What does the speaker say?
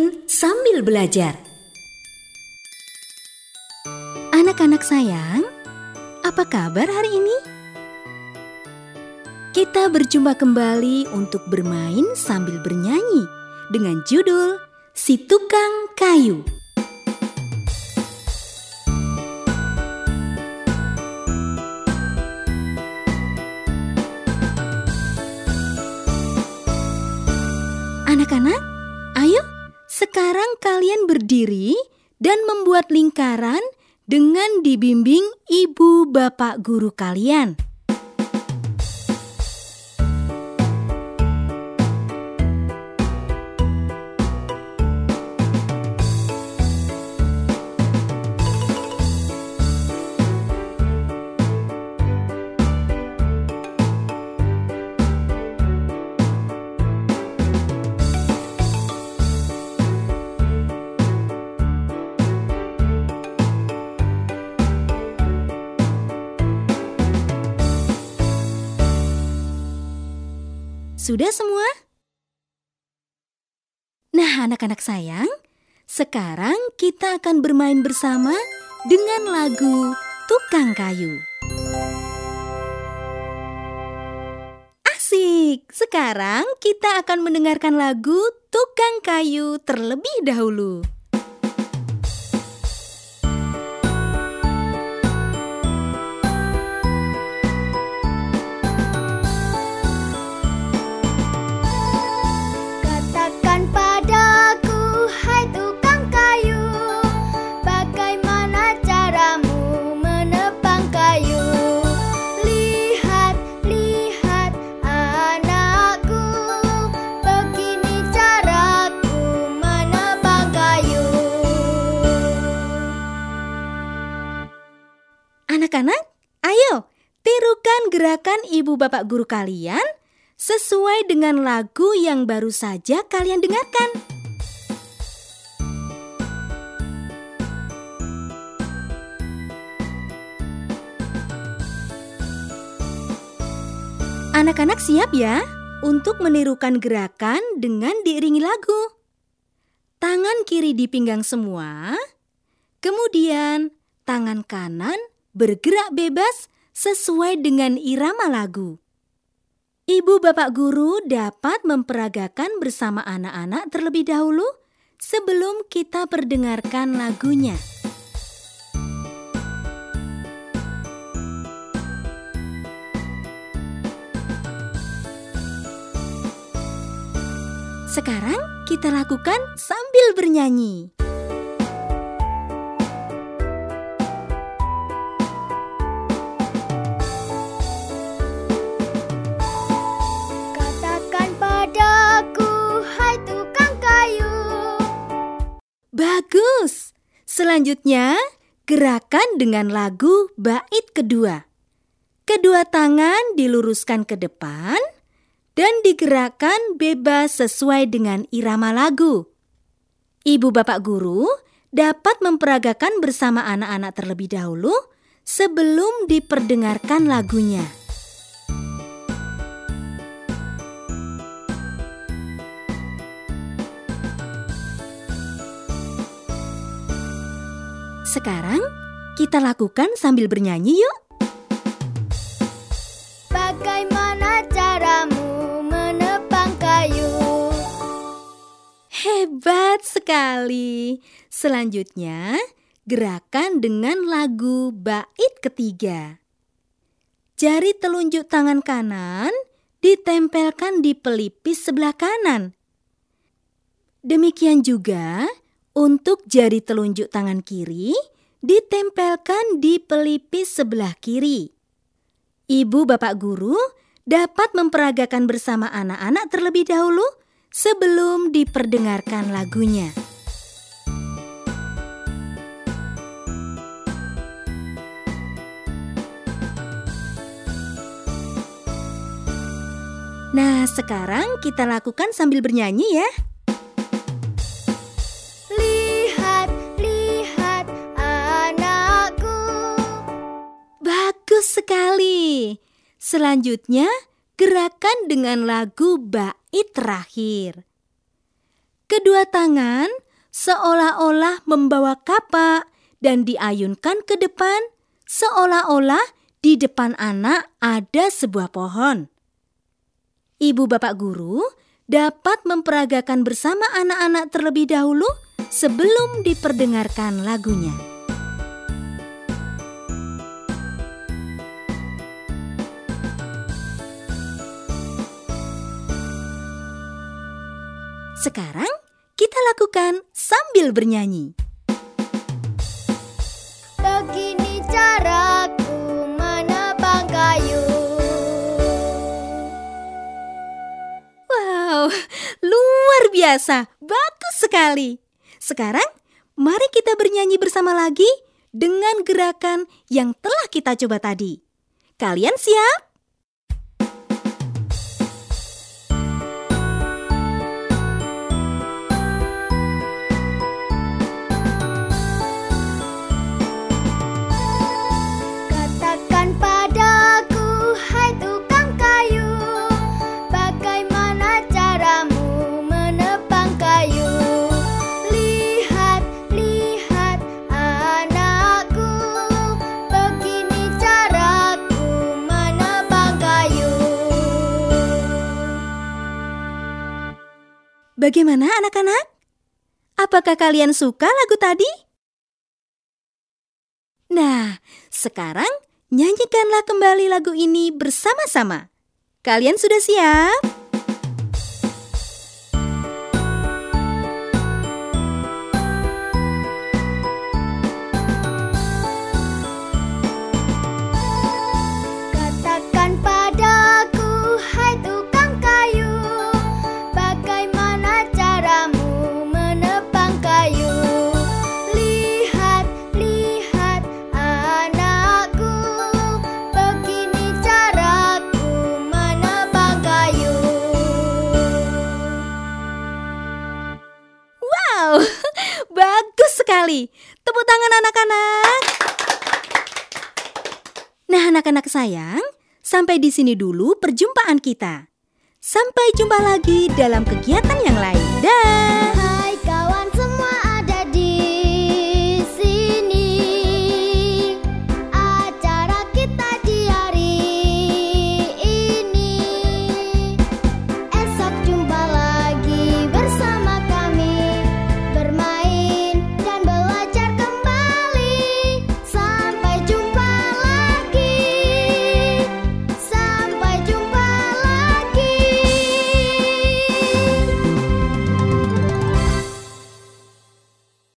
bermain sambil belajar. Anak-anak sayang, apa kabar hari ini? Kita berjumpa kembali untuk bermain sambil bernyanyi dengan judul Si Tukang Kayu. Anak-anak, ayo sekarang kalian berdiri dan membuat lingkaran dengan dibimbing ibu bapak guru kalian. Sudah semua? Nah, anak-anak sayang, sekarang kita akan bermain bersama dengan lagu Tukang Kayu. Asik! Sekarang kita akan mendengarkan lagu Tukang Kayu terlebih dahulu. Anak-anak, ayo tirukan gerakan ibu bapak guru kalian sesuai dengan lagu yang baru saja kalian dengarkan. Anak-anak siap ya untuk menirukan gerakan dengan diiringi lagu. Tangan kiri di pinggang semua, kemudian tangan kanan bergerak bebas sesuai dengan irama lagu. Ibu bapak guru dapat memperagakan bersama anak-anak terlebih dahulu sebelum kita perdengarkan lagunya. Sekarang kita lakukan sambil bernyanyi. Bagus! Selanjutnya, gerakan dengan lagu bait kedua. Kedua tangan diluruskan ke depan dan digerakkan bebas sesuai dengan irama lagu. Ibu bapak guru dapat memperagakan bersama anak-anak terlebih dahulu sebelum diperdengarkan lagunya. Sekarang kita lakukan sambil bernyanyi yuk. Bagaimana caramu menebang kayu? Hebat sekali. Selanjutnya, gerakan dengan lagu bait ketiga. Jari telunjuk tangan kanan ditempelkan di pelipis sebelah kanan. Demikian juga untuk jari telunjuk tangan kiri ditempelkan di pelipis sebelah kiri. Ibu bapak guru dapat memperagakan bersama anak-anak terlebih dahulu sebelum diperdengarkan lagunya. Nah, sekarang kita lakukan sambil bernyanyi ya. Bagus sekali. Selanjutnya, gerakan dengan lagu bait terakhir. Kedua tangan seolah-olah membawa kapak dan diayunkan ke depan, seolah-olah di depan anak ada sebuah pohon. Ibu bapak guru dapat memperagakan bersama anak-anak terlebih dahulu sebelum diperdengarkan lagunya. Sekarang kita lakukan sambil bernyanyi. Begini caraku menebang kayu. Wow, luar biasa, bagus sekali. Sekarang mari kita bernyanyi bersama lagi dengan gerakan yang telah kita coba tadi. Kalian siap? Katakan padaku, hai tukang kayu, bagaimana caramu menebang kayu? Lihat, lihat anakku, begini caraku menebang kayu. Bagaimana anak-anak? Apakah kalian suka lagu tadi? Nah, sekarang nyanyikanlah kembali lagu ini bersama-sama. Kalian sudah siap? Katakan padaku, hai tukang kayu, bagaimana caramu menebang kayu? Lihat, lihat anakku, begini caraku menebang kayu. Wow, bagus sekali. Tepuk tangan anak-anak. Nah, anak-anak sayang, sampai di sini dulu perjumpaan kita. Sampai jumpa lagi dalam kegiatan yang lain. Dah.